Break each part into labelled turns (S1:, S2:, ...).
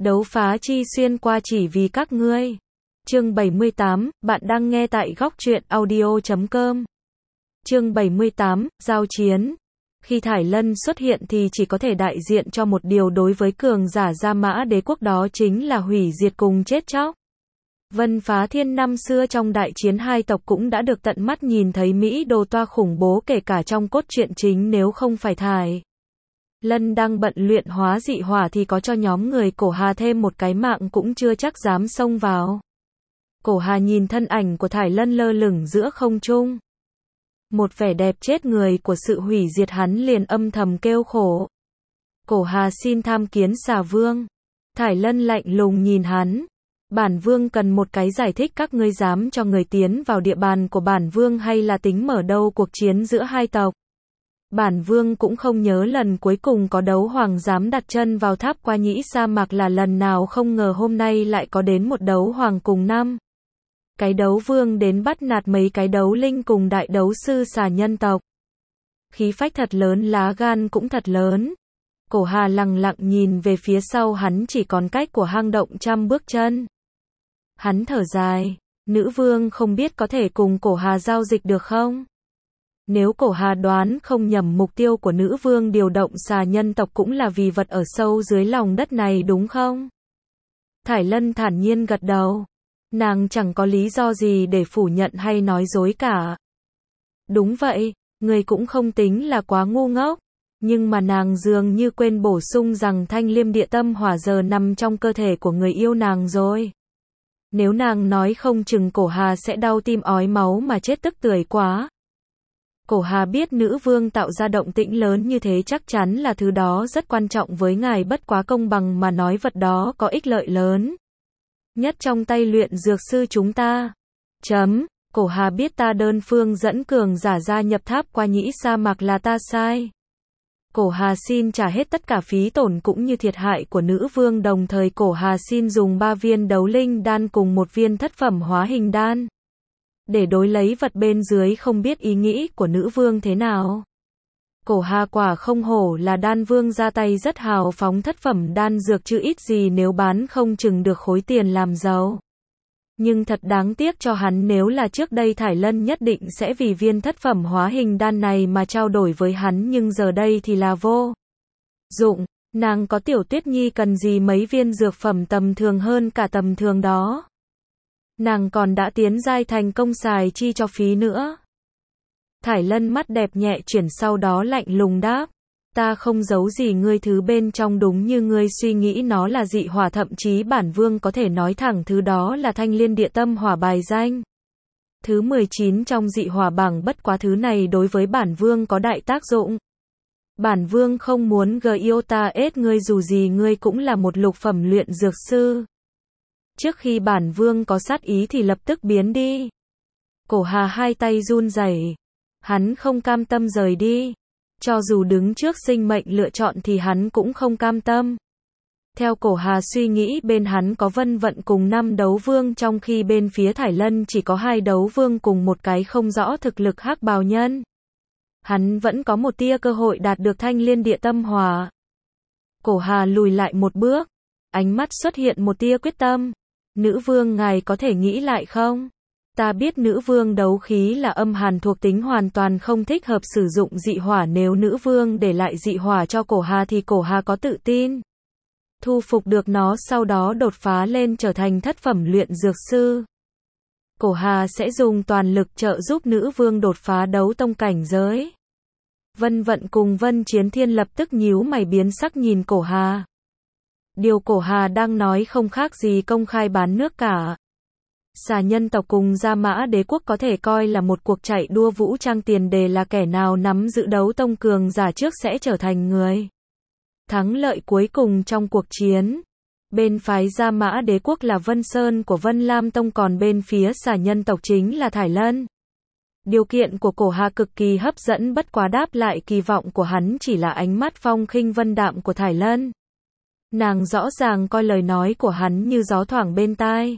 S1: Đấu phá chi xuyên qua chỉ vì các ngươi. Chương 78, bạn đang nghe tại góc truyện audio.com. Chương 78, giao chiến. Khi Thải Lân xuất hiện thì chỉ có thể đại diện cho một điều đối với cường giả Gia Mã Đế quốc, đó chính là hủy diệt cùng chết chóc. Vân Phá Thiên năm xưa trong đại chiến hai tộc cũng đã được tận mắt nhìn thấy Mỹ đồ toa khủng bố, kể cả trong cốt truyện chính nếu không phải Thải Lân đang bận luyện hóa dị hỏa thì có cho nhóm người Cổ Hà thêm một cái mạng cũng chưa chắc dám xông vào. Cổ Hà nhìn thân ảnh của Thải Lân lơ lửng giữa không trung, một vẻ đẹp chết người của sự hủy diệt, hắn liền âm thầm kêu khổ. Cổ Hà xin tham kiến Xà Vương. Thải Lân lạnh lùng nhìn hắn. Bản Vương cần một cái giải thích, các ngươi dám cho người tiến vào địa bàn của bản Vương hay là tính mở đâu cuộc chiến giữa hai tộc? Bản Vương cũng không nhớ lần cuối cùng có đấu hoàng dám đặt chân vào tháp qua nhĩ sa mạc là lần nào, không ngờ hôm nay lại có đến một đấu hoàng cùng năm cái đấu vương đến bắt nạt mấy cái đấu linh cùng đại đấu sư xà nhân tộc. Khí phách thật lớn, lá gan cũng thật lớn. Cổ Hà lặng lặng nhìn về phía sau hắn, chỉ còn cách của hang động 100 bước chân. Hắn thở dài, nữ vương không biết có thể cùng Cổ Hà giao dịch được không? Nếu Cổ Hà đoán không nhầm, mục tiêu của nữ vương điều động xà nhân tộc cũng là vì vật ở sâu dưới lòng đất này đúng không? Thải Lân thản nhiên gật đầu. Nàng chẳng có lý do gì để phủ nhận hay nói dối cả. Đúng vậy, người cũng không tính là quá ngu ngốc. Nhưng mà nàng dường như quên bổ sung rằng thanh liêm địa tâm hỏa giờ nằm trong cơ thể của người yêu nàng rồi. Nếu nàng nói không chừng Cổ Hà sẽ đau tim ói máu mà chết tức tưởi quá. Cổ Hà biết nữ vương tạo ra động tĩnh lớn như thế chắc chắn là thứ đó rất quan trọng với ngài, bất quá công bằng mà nói vật đó có ích lợi lớn nhất trong tay luyện dược sư chúng ta. Cổ Hà biết ta đơn phương dẫn cường giả gia nhập tháp qua nhĩ sa mạc là ta sai. Cổ Hà xin trả hết tất cả phí tổn cũng như thiệt hại của nữ vương, đồng thời Cổ Hà xin dùng 3 viên đấu linh đan cùng 1 viên thất phẩm hóa hình đan để đối lấy vật bên dưới. Không biết ý nghĩ của nữ vương thế nào. Cổ Hà quả không hổ là đan vương, ra tay rất hào phóng, thất phẩm đan dược chứ ít gì nếu bán không chừng được khối tiền làm giàu. Nhưng thật đáng tiếc cho hắn, nếu là trước đây Thải Lân nhất định sẽ vì viên thất phẩm hóa hình đan này mà trao đổi với hắn, nhưng giờ đây thì là vô dụng. Nàng có Tiểu Tuyết Nhi cần gì mấy viên dược phẩm tầm thường hơn cả tầm thường đó. Nàng còn đã tiến giai thành công, xài chi cho phí nữa. Thải Lân mắt đẹp nhẹ chuyển, sau đó lạnh lùng đáp. Ta không giấu gì ngươi, thứ bên trong đúng như ngươi suy nghĩ, nó là dị hỏa, thậm chí bản Vương có thể nói thẳng thứ đó là thanh liên địa tâm hỏa bài danh thứ 19 trong dị hỏa bảng, bất quá thứ này đối với bản Vương có đại tác dụng. Bản Vương không muốn giết ngươi, dù gì ngươi cũng là một lục phẩm luyện dược sư. Trước khi bản Vương có sát ý thì lập tức biến đi. Cổ Hà hai tay run rẩy. Hắn không cam tâm rời đi. Cho dù đứng trước sinh mệnh lựa chọn thì hắn cũng không cam tâm. Theo Cổ Hà suy nghĩ, bên hắn có Vân Vận cùng 5 đấu vương, trong khi bên phía Thải Lân chỉ có 2 đấu vương cùng một cái không rõ thực lực hắc bào nhân. Hắn vẫn có một tia cơ hội đạt được thanh liên địa tâm hỏa. Cổ Hà lùi lại một bước, ánh mắt xuất hiện một tia quyết tâm. Nữ vương, ngài có thể nghĩ lại không? Ta biết nữ vương đấu khí là âm hàn thuộc tính, hoàn toàn không thích hợp sử dụng dị hỏa. Nếu nữ vương để lại dị hỏa cho Cổ Hà thì Cổ Hà có tự tin thu phục được nó, sau đó đột phá lên trở thành thất phẩm luyện dược sư. Cổ Hà sẽ dùng toàn lực trợ giúp nữ vương đột phá đấu tông cảnh giới. Vân Vận cùng Vân Chiến Thiên lập tức nhíu mày biến sắc nhìn Cổ Hà. Điều Cổ Hà đang nói không khác gì công khai bán nước cả. Xà nhân tộc cùng Gia Mã Đế quốc có thể coi là một cuộc chạy đua vũ trang, tiền đề là kẻ nào nắm giữ đấu tông cường giả trước sẽ trở thành người thắng lợi cuối cùng trong cuộc chiến. Bên phái Gia Mã Đế quốc là Vân Sơn của Vân Lam Tông, còn bên phía xà nhân tộc chính là Thải Lân. Điều kiện của Cổ Hà cực kỳ hấp dẫn, bất quá đáp lại kỳ vọng của hắn chỉ là ánh mắt phong khinh vân đạm của Thải Lân. Nàng rõ ràng coi lời nói của hắn như gió thoảng bên tai.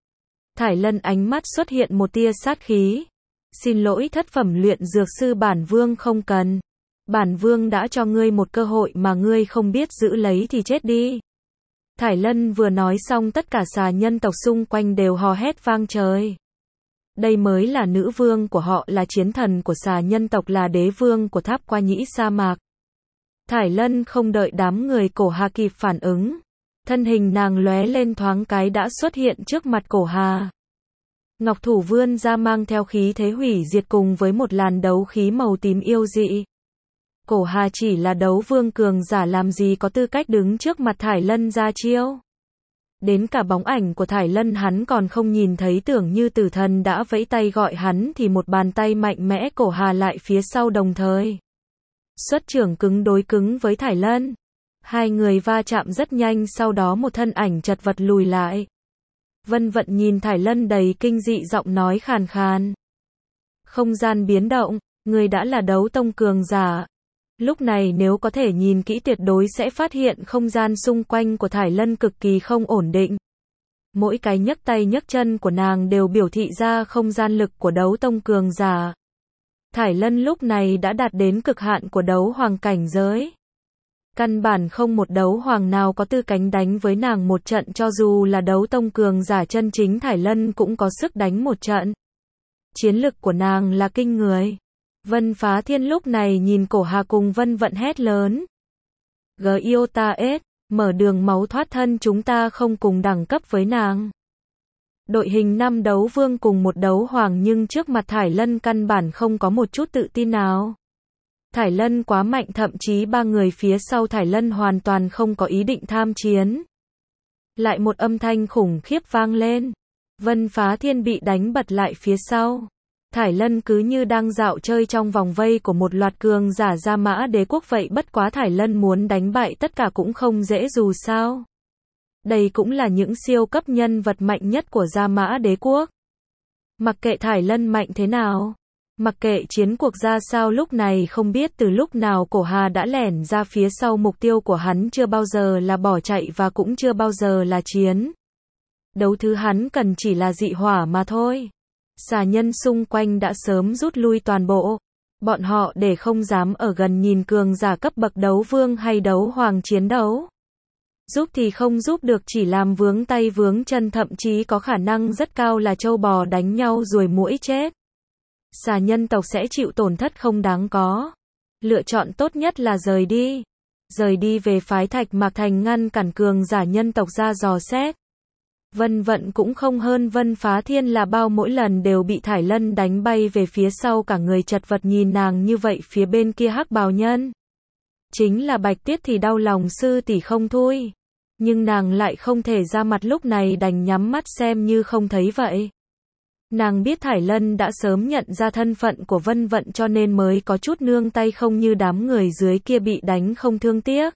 S1: Thải Lân ánh mắt xuất hiện một tia sát khí. Xin lỗi thất phẩm luyện dược sư, bản Vương không cần. Bản Vương đã cho ngươi một cơ hội mà ngươi không biết giữ lấy thì chết đi. Thải Lân vừa nói xong tất cả xà nhân tộc xung quanh đều hò hét vang trời. Đây mới là nữ vương của họ, là chiến thần của xà nhân tộc, là đế vương của tháp Qua Nhĩ sa mạc. Thải Lân không đợi đám người Cổ Hà kịp phản ứng. Thân hình nàng lóe lên thoáng cái đã xuất hiện trước mặt Cổ Hà. Ngọc thủ vươn ra mang theo khí thế hủy diệt cùng với một làn đấu khí màu tím yêu dị. Cổ Hà chỉ là đấu vương cường giả làm gì có tư cách đứng trước mặt Thải Lân ra chiêu. Đến cả bóng ảnh của Thải Lân hắn còn không nhìn thấy, tưởng như tử thần đã vẫy tay gọi hắn thì một bàn tay mạnh mẽ Cổ Hà lại phía sau đồng thời. Xuất trưởng cứng đối cứng với Thải Lân. Hai người va chạm rất nhanh, sau đó một thân ảnh chật vật lùi lại. Vân Vận nhìn Thải Lân đầy kinh dị, giọng nói khàn khàn. Không gian biến động, người đã là đấu tông cường giả. Lúc này nếu có thể nhìn kỹ tuyệt đối sẽ phát hiện không gian xung quanh của Thải Lân cực kỳ không ổn định. Mỗi cái nhấc tay nhấc chân của nàng đều biểu thị ra không gian lực của đấu tông cường giả. Thải Lân lúc này đã đạt đến cực hạn của đấu hoàng cảnh giới. Căn bản không một đấu hoàng nào có tư cách đánh với nàng một trận, cho dù là đấu tông cường giả chân chính Thải Lân cũng có sức đánh một trận. Chiến lực của nàng là kinh người. Vân Phá Thiên lúc này nhìn Cổ Hà cùng Vân Vận hét lớn. Giota-S, mở đường máu thoát thân, chúng ta không cùng đẳng cấp với nàng. Đội hình 5 đấu vương cùng một đấu hoàng nhưng trước mặt Thải Lân căn bản không có một chút tự tin nào. Thải Lân quá mạnh, thậm chí ba người phía sau Thải Lân hoàn toàn không có ý định tham chiến. Lại một âm thanh khủng khiếp vang lên. Vân Phá Thiên bị đánh bật lại phía sau. Thải Lân cứ như đang dạo chơi trong vòng vây của một loạt cường giả Gia Mã Đế quốc vậy, bất quá Thải Lân muốn đánh bại tất cả cũng không dễ dù sao. Đây cũng là những siêu cấp nhân vật mạnh nhất của Gia Mã Đế quốc. Mặc kệ Thải Lân mạnh thế nào, mặc kệ chiến cuộc ra sao, lúc này không biết từ lúc nào Cổ Hà đã lẻn ra phía sau. Mục tiêu của hắn chưa bao giờ là bỏ chạy và cũng chưa bao giờ là chiến đấu, thứ hắn cần chỉ là dị hỏa mà thôi. Xà nhân xung quanh đã sớm rút lui toàn bộ. Bọn họ để không dám ở gần nhìn cường giả cấp bậc đấu vương hay đấu hoàng chiến đấu. Giúp thì không giúp được, chỉ làm vướng tay vướng chân, thậm chí có khả năng rất cao là trâu bò đánh nhau ruồi muỗi chết. Xà nhân tộc sẽ chịu tổn thất không đáng có. Lựa chọn tốt nhất là rời đi. Rời đi về phái Thạch Mạc Thành, ngăn cản cường giả nhân tộc ra dò xét. Vân Vận cũng không hơn Vân Phá Thiên là bao, mỗi lần đều bị Thải Lân đánh bay về phía sau, cả người chật vật nhìn nàng như vậy. Phía bên kia hắc bào nhân, chính là Bạch Tuyết thì đau lòng sư tỷ không thôi. Nhưng nàng lại không thể ra mặt, lúc này đành nhắm mắt xem như không thấy vậy. Nàng biết Thải Lân đã sớm nhận ra thân phận của Vân Vận cho nên mới có chút nương tay, không như đám người dưới kia bị đánh không thương tiếc.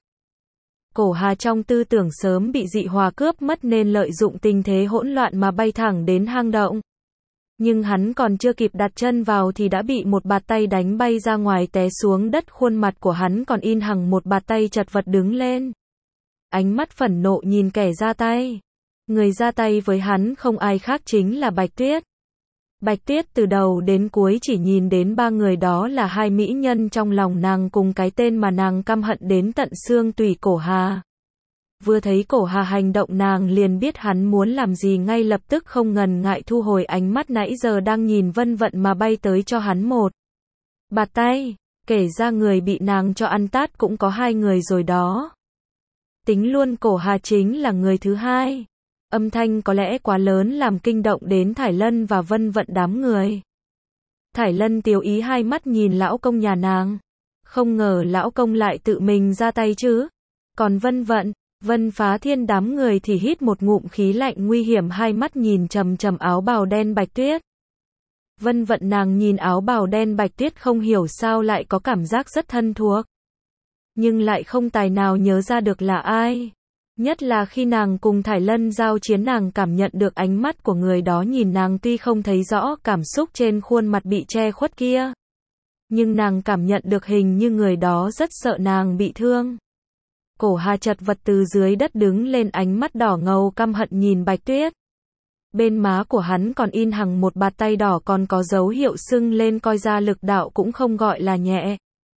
S1: Cổ Hà trong tư tưởng sớm bị dị hỏa cướp mất nên lợi dụng tình thế hỗn loạn mà bay thẳng đến hang động. Nhưng hắn còn chưa kịp đặt chân vào thì đã bị một bạt tay đánh bay ra ngoài, té xuống đất, khuôn mặt của hắn còn in hằn một bạt tay, chật vật đứng lên. Ánh mắt phẫn nộ nhìn kẻ ra tay. Người ra tay với hắn không ai khác chính là Bạch Tuyết. Bạch Tuyết từ đầu đến cuối chỉ nhìn đến ba người đó là hai mỹ nhân trong lòng nàng cùng cái tên mà nàng căm hận đến tận xương tủy, Cổ Hà. Vừa thấy Cổ Hà hành động nàng liền biết hắn muốn làm gì, ngay lập tức không ngần ngại thu hồi ánh mắt nãy giờ đang nhìn Vân Vận mà bay tới cho hắn một bạt tay. Kể ra người bị nàng cho ăn tát cũng có hai người rồi đó. Tính luôn Cổ Hà chính là người thứ hai. Âm thanh có lẽ quá lớn làm kinh động đến Thải Lân và Vân Vận đám người. Thải Lân tiêu ý hai mắt nhìn lão công nhà nàng. Không ngờ lão công lại tự mình ra tay chứ. Còn Vân Vận, Vân Phá Thiên đám người thì hít một ngụm khí lạnh nguy hiểm, hai mắt nhìn chằm chằm áo bào đen Bạch Tuyết. Vân Vận nàng nhìn áo bào đen Bạch Tuyết không hiểu sao lại có cảm giác rất thân thuộc. Nhưng lại không tài nào nhớ ra được là ai. Nhất là khi nàng cùng Thải Lân giao chiến, nàng cảm nhận được ánh mắt của người đó nhìn nàng, tuy không thấy rõ cảm xúc trên khuôn mặt bị che khuất kia. Nhưng nàng cảm nhận được hình như người đó rất sợ nàng bị thương. Cổ Hà chật vật từ dưới đất đứng lên, ánh mắt đỏ ngầu căm hận nhìn Bạch Tuyết. Bên má của hắn còn in hằn một bạt tay đỏ, còn có dấu hiệu sưng lên, coi ra lực đạo cũng không gọi là nhẹ.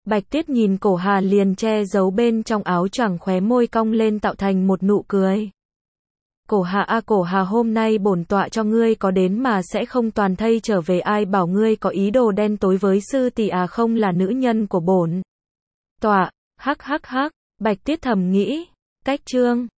S1: Bạch Tiết nhìn Cổ Hà liền che giấu bên trong áo choàng, khóe môi cong lên tạo thành một nụ cười. Cổ Hà a Cổ Hà, hôm nay bổn tọa cho ngươi có đến mà sẽ không toàn thây trở về, ai bảo ngươi có ý đồ đen tối với sư tỷ à, không là nữ nhân của bổn tọa. Hắc hắc hắc, Bạch Tiết thầm nghĩ. Cách chương